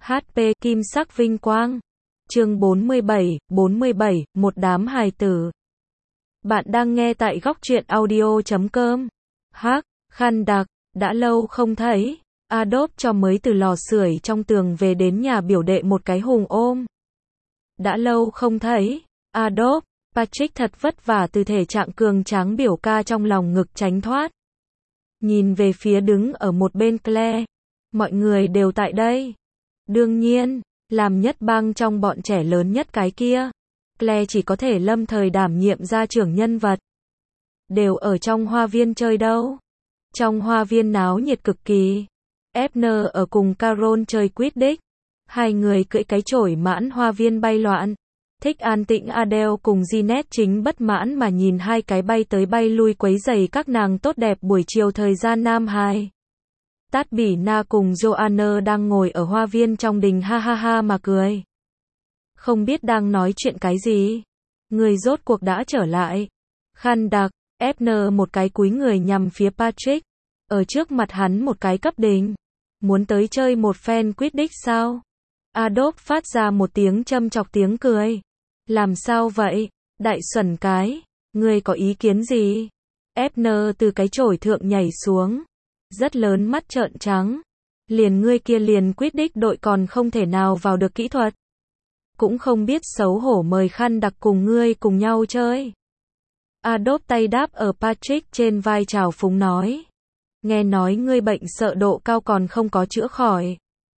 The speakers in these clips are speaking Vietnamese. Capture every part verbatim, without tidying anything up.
hát pê Kim sắc vinh quang. Chương bốn mươi bảy, bốn mươi bảy, một đám hài tử. Bạn đang nghe tại góc truyện audio chấm com. Hắc, khăn đặc, đã lâu không thấy. Adobe cho mới từ lò sưởi trong tường về đến nhà biểu đệ một cái hùng ôm. Đã lâu không thấy. Adobe, Patrick thật vất vả từ thể trạng cường tráng biểu ca trong lòng ngực tránh thoát. Nhìn về phía đứng ở một bên Claire. Mọi người đều tại đây. Đương nhiên, làm nhất bang trong bọn trẻ lớn nhất cái kia. Claire chỉ có thể lâm thời đảm nhiệm gia trưởng nhân vật. Đều ở trong hoa viên chơi đâu. Trong hoa viên náo nhiệt cực kỳ. Ebner ở cùng Carol chơi Quidditch. Hai người cưỡi cái chổi mãn hoa viên bay loạn. Thích an tĩnh Adele cùng Ginette chính bất mãn mà nhìn hai cái bay tới bay lui quấy rầy các nàng tốt đẹp buổi chiều thời gian nam hài. Tát Bỉ Na cùng Joanna đang ngồi ở hoa viên trong đình ha ha ha mà cười. Không biết đang nói chuyện cái gì. Người rốt cuộc đã trở lại. Khăn đặc, Ebner một cái cúi người nhằm phía Patrick. Ở trước mặt hắn một cái cấp đình. Muốn tới chơi một phen Quidditch sao? Adobe phát ra một tiếng châm chọc tiếng cười. Làm sao vậy? Đại xuẩn cái. Ngươi có ý kiến gì? Ebner từ cái chổi thượng nhảy xuống. Rất lớn mắt trợn trắng. Liền ngươi kia liền Quidditch đội còn không thể nào vào được kỹ thuật. Cũng không biết xấu hổ mời khăn đặc cùng ngươi cùng nhau chơi. Adobe tay đáp ở Patrick trên vai trào phúng nói. Nghe nói ngươi bệnh sợ độ cao còn không có chữa khỏi.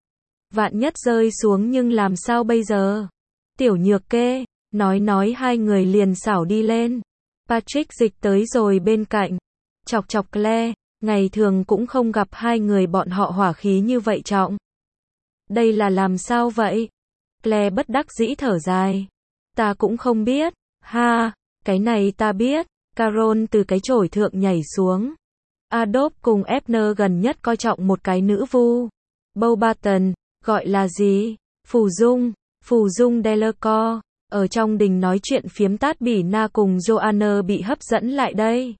Vạn nhất rơi xuống nhưng làm sao bây giờ? Tiểu nhược kê, nói nói hai người liền xảo đi lên. Patrick dịch tới rồi bên cạnh. Chọc chọc Claire, ngày thường cũng không gặp hai người bọn họ hỏa khí như vậy trọng. Đây là làm sao vậy? Claire bất đắc dĩ thở dài. Ta cũng không biết. Ha, cái này ta biết. Carol từ cái chổi thượng nhảy xuống. Adobe cùng Ebner gần nhất coi trọng một cái nữ vu. Beauxbaton, gọi là gì? Phù Dung, Phù Dung Delacour. Ở trong đình nói chuyện phiếm Tát Bỉ Na cùng Joanna bị hấp dẫn lại đây.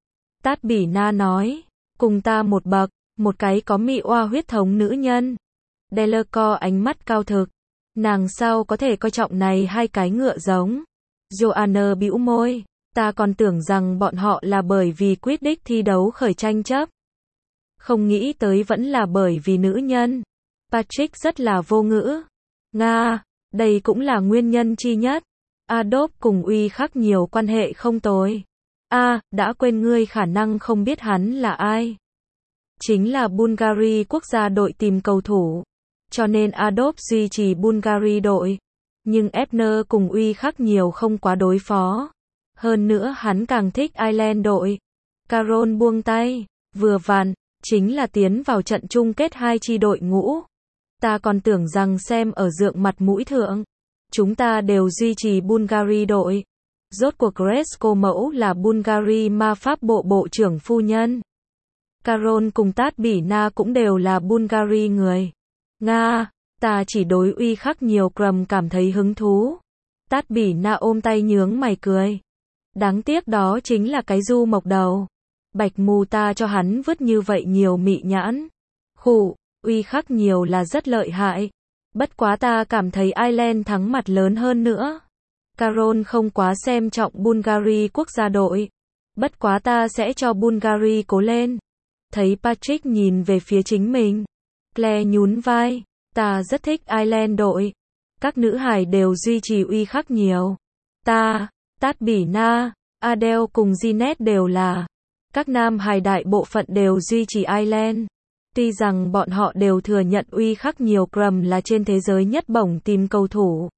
Tát Bỉ Na nói, cùng ta một bậc, một cái có mị oa huyết thống nữ nhân. Delacour ánh mắt cao thực. Nàng sao có thể coi trọng này hai cái ngựa giống. Joanna bĩu môi. Ta còn tưởng rằng bọn họ là bởi vì Quidditch thi đấu khởi tranh chấp. Không nghĩ tới vẫn là bởi vì nữ nhân. Patrick rất là vô ngữ. Nga, đây cũng là nguyên nhân chi nhất. Adobe cùng Uy khắc nhiều quan hệ không tồi. A, à, đã quên ngươi khả năng không biết hắn là ai. Chính là Bulgari quốc gia đội tìm cầu thủ. Cho nên Adobe duy trì Bulgari đội. Nhưng Ebner cùng Uy khắc nhiều không quá đối phó. Hơn nữa hắn càng thích Ireland đội. Carol buông tay. Vừa vặn, chính là tiến vào trận chung kết hai chi đội ngũ. Ta còn tưởng rằng xem ở dượng mặt mũi thượng. Chúng ta đều duy trì Bulgari đội. Rốt cuộc Grace cô mẫu là Bulgari ma pháp bộ bộ trưởng phu nhân. Carol cùng Tát Bỉ Na cũng đều là Bulgari người. Nga, ta chỉ đối Uy khắc nhiều Crum cảm thấy hứng thú. Tát Bỉ Na ôm tay nhướng mày cười. Đáng tiếc đó chính là cái du mộc đầu. Bạch mù ta cho hắn vứt như vậy nhiều mị nhãn. Khụ, Uy khắc nhiều là rất lợi hại. Bất quá ta cảm thấy Ireland thắng mặt lớn hơn nữa. Carol không quá xem trọng Bulgari quốc gia đội. Bất quá ta sẽ cho Bulgari cố lên. Thấy Patrick nhìn về phía chính mình. Claire nhún vai. Ta rất thích Ireland đội. Các nữ hài đều duy trì Uy khắc nhiều. Ta, Tát Bỉ Na, Adele cùng Ginette đều là. Các nam hài đại bộ phận đều duy trì Ireland. Tuy rằng bọn họ đều thừa nhận Uy khắc nhiều Crum là trên thế giới nhất bổng tìm cầu thủ.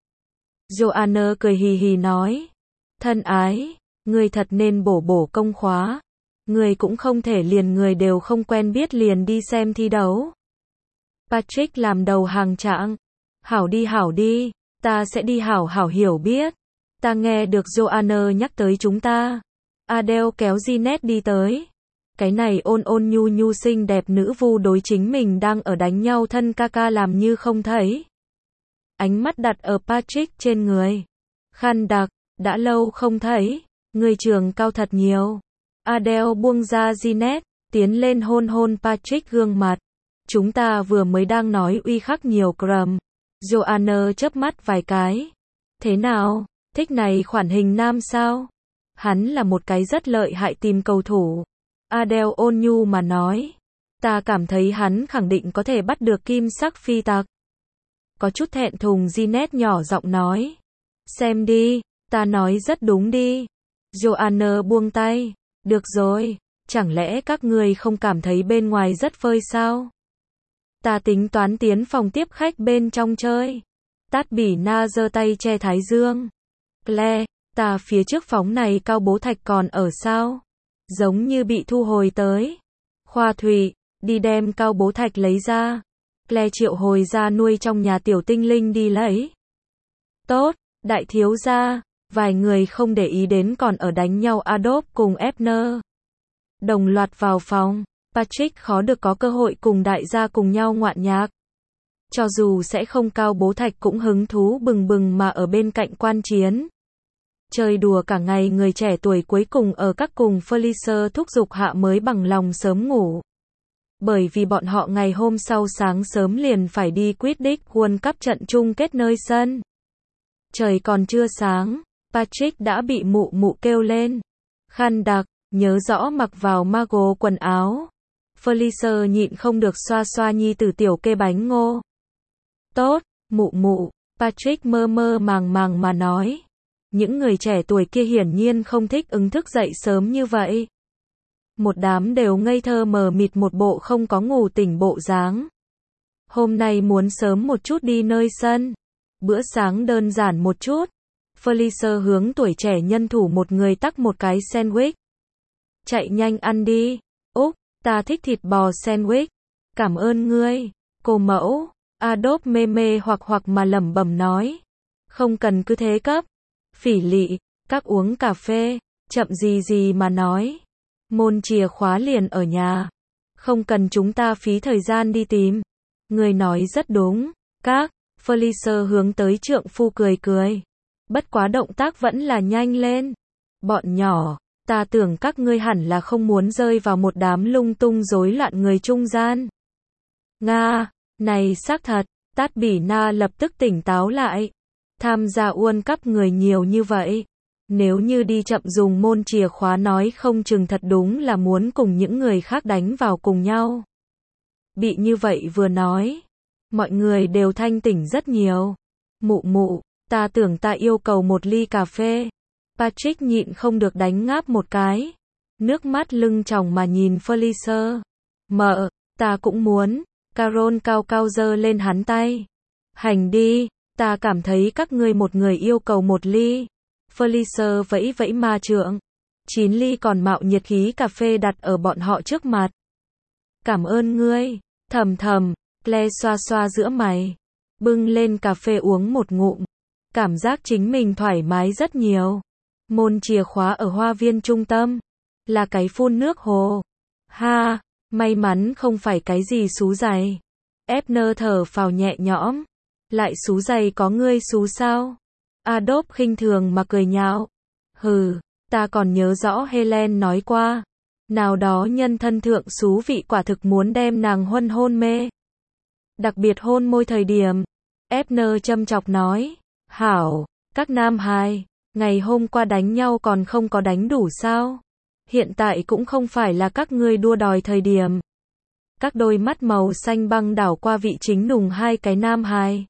Joanna cười hì hì nói. Thân ái, người thật nên bổ bổ công khóa. Người cũng không thể liền người đều không quen biết liền đi xem thi đấu. Patrick làm đầu hàng trạng. Hảo đi hảo đi, ta sẽ đi hảo hảo hiểu biết. Ta nghe được Joanna nhắc tới chúng ta. Adele kéo Ginette đi tới. Cái này ôn ôn nhu nhu xinh đẹp nữ vu đối chính mình đang ở đánh nhau thân ca ca làm như không thấy. Ánh mắt đặt ở Patrick trên người. Khăn đặc, đã lâu không thấy. Người trường cao thật nhiều. Adele buông ra Ginette, tiến lên hôn hôn Patrick gương mặt. Chúng ta vừa mới đang nói uy khắc nhiều gram. Joanna chớp mắt vài cái. Thế nào, thích này khoản hình nam sao? Hắn là một cái rất lợi hại tìm cầu thủ. Adele ôn nhu mà nói. Ta cảm thấy hắn khẳng định có thể bắt được kim sắc phi tặc. Có chút thẹn thùng Jeanette nhỏ giọng nói. Xem đi, ta nói rất đúng đi. Joanna buông tay. Được rồi, chẳng lẽ các ngươi không cảm thấy bên ngoài rất phơi sao? Ta tính toán tiến phòng tiếp khách bên trong chơi. Tát Bỉ Na giơ tay che thái dương. Claire, ta phía trước phóng này cao bố thạch còn ở sao? Giống như bị thu hồi tới. Khoa Thủy, đi đem cao bố thạch lấy ra. Claire triệu hồi ra nuôi trong nhà tiểu tinh linh đi lấy. Tốt, đại thiếu gia. Vài người không để ý đến còn ở đánh nhau Adolf cùng Ebner. Đồng loạt vào phòng. Patrick khó được có cơ hội cùng đại gia cùng nhau ngoạn nhạc. Cho dù sẽ không cao bố thạch cũng hứng thú bừng bừng mà ở bên cạnh quan chiến. Chơi đùa cả ngày người trẻ tuổi cuối cùng ở các cùng Felicia thúc giục hạ mới bằng lòng sớm ngủ. Bởi vì bọn họ ngày hôm sau sáng sớm liền phải đi Quidditch World Cup trận chung kết nơi sân. Trời còn chưa sáng, Patrick đã bị mụ mụ kêu lên. Khăn đặc, nhớ rõ mặc vào Margot quần áo. Felicia nhịn không được xoa xoa nhi tử tiểu kê bánh ngô. Tốt, mụ mụ, Patrick mơ mơ màng màng mà nói. Những người trẻ tuổi kia hiển nhiên không thích ứng thức dậy sớm như vậy. Một đám đều ngây thơ mờ mịt một bộ không có ngủ tỉnh bộ dáng. Hôm nay muốn sớm một chút đi nơi sân. Bữa sáng đơn giản một chút. Felicia hướng tuổi trẻ nhân thủ một người tắc một cái sandwich. Chạy nhanh ăn đi. Úc, ta thích thịt bò sandwich. Cảm ơn ngươi, cô mẫu. Adolf mê mê hoặc hoặc mà lẩm bẩm nói. Không cần cứ thế cấp. Phỉ lị, các uống cà phê, chậm gì gì mà nói. Môn chìa khóa liền ở nhà. Không cần chúng ta phí thời gian đi tìm. Người nói rất đúng. Các, Felicia hướng tới trượng phu cười cười. Bất quá động tác vẫn là nhanh lên. Bọn nhỏ, ta tưởng các ngươi hẳn là không muốn rơi vào một đám lung tung rối loạn người trung gian. Nga, này xác thật, Tát Bỉ Na lập tức tỉnh táo lại. Tham gia World Cup người nhiều như vậy. Nếu như đi chậm dùng môn chìa khóa nói không chừng thật đúng là muốn cùng những người khác đánh vào cùng nhau. Bị như vậy vừa nói. Mọi người đều thanh tỉnh rất nhiều. Mụ mụ, ta tưởng ta yêu cầu một ly cà phê. Patrick nhịn không được đánh ngáp một cái. Nước mắt lưng tròng mà nhìn Felicia. Mợ, ta cũng muốn. Carol cao cao giơ lên hắn tay. Hành đi, ta cảm thấy các ngươi một người yêu cầu một ly. Felicia vẫy vẫy ma trượng. Chín ly còn mạo nhiệt khí cà phê đặt ở bọn họ trước mặt. Cảm ơn ngươi. Thầm thầm, Claire xoa xoa giữa mày. Bưng lên cà phê uống một ngụm. Cảm giác chính mình thoải mái rất nhiều. Môn chìa khóa ở hoa viên trung tâm. Là cái phun nước hồ. Ha, may mắn không phải cái gì xú giày. Ebner thở phào nhẹ nhõm. Lại xú giày có ngươi xú sao? Adolf khinh thường mà cười nhạo. Hừ, ta còn nhớ rõ Helen nói qua. Nào đó nhân thân thượng xú vị quả thực muốn đem nàng huân hôn mê. Đặc biệt hôn môi thời điểm. Ebner châm chọc nói. Hảo, các nam hài, ngày hôm qua đánh nhau còn không có đánh đủ sao? Hiện tại cũng không phải là các ngươi đua đòi thời điểm. Các đôi mắt màu xanh băng đảo qua vị chính đùng hai cái nam hài.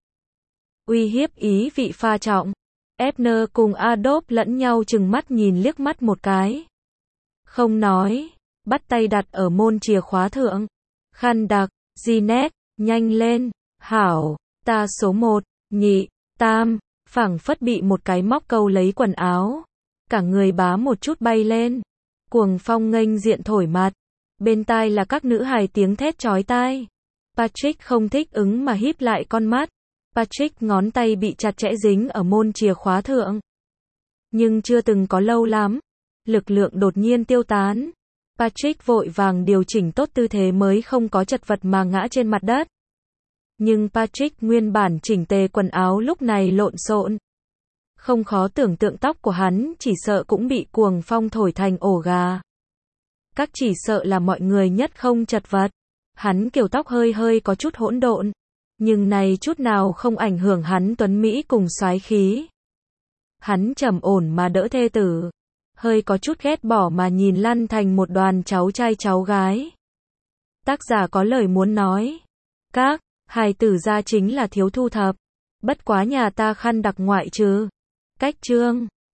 Uy hiếp ý vị pha trọng. Ebner cùng Adolf lẫn nhau chừng mắt nhìn liếc mắt một cái. Không nói, bắt tay đặt ở môn chìa khóa thượng. Khăn đặc, Jeanette, nhanh lên, hảo, ta số một, nhị, tam, phảng phất bị một cái móc câu lấy quần áo. Cả người bá một chút bay lên. Cuồng phong nghênh diện thổi mặt. Bên tai là các nữ hài tiếng thét chói tai. Patrick không thích ứng mà híp lại con mắt. Patrick ngón tay bị chặt chẽ dính ở môn chìa khóa thượng. Nhưng chưa từng có lâu lắm. Lực lượng đột nhiên tiêu tán. Patrick vội vàng điều chỉnh tốt tư thế mới không có chật vật mà ngã trên mặt đất. Nhưng Patrick nguyên bản chỉnh tề quần áo lúc này lộn xộn. Không khó tưởng tượng tóc của hắn chỉ sợ cũng bị cuồng phong thổi thành ổ gà. Các chỉ sợ là mọi người nhất không chật vật. Hắn kiểu tóc hơi hơi có chút hỗn độn, nhưng này chút nào không ảnh hưởng hắn tuấn mỹ cùng soái khí. Hắn trầm ổn mà đỡ thê tử, hơi có chút ghét bỏ mà nhìn lăn thành một đoàn cháu trai cháu gái. Tác giả có lời muốn nói. Các hài tử gia chính là thiếu thu thập. Bất quá nhà ta khăn đặc ngoại trừ. Cách chương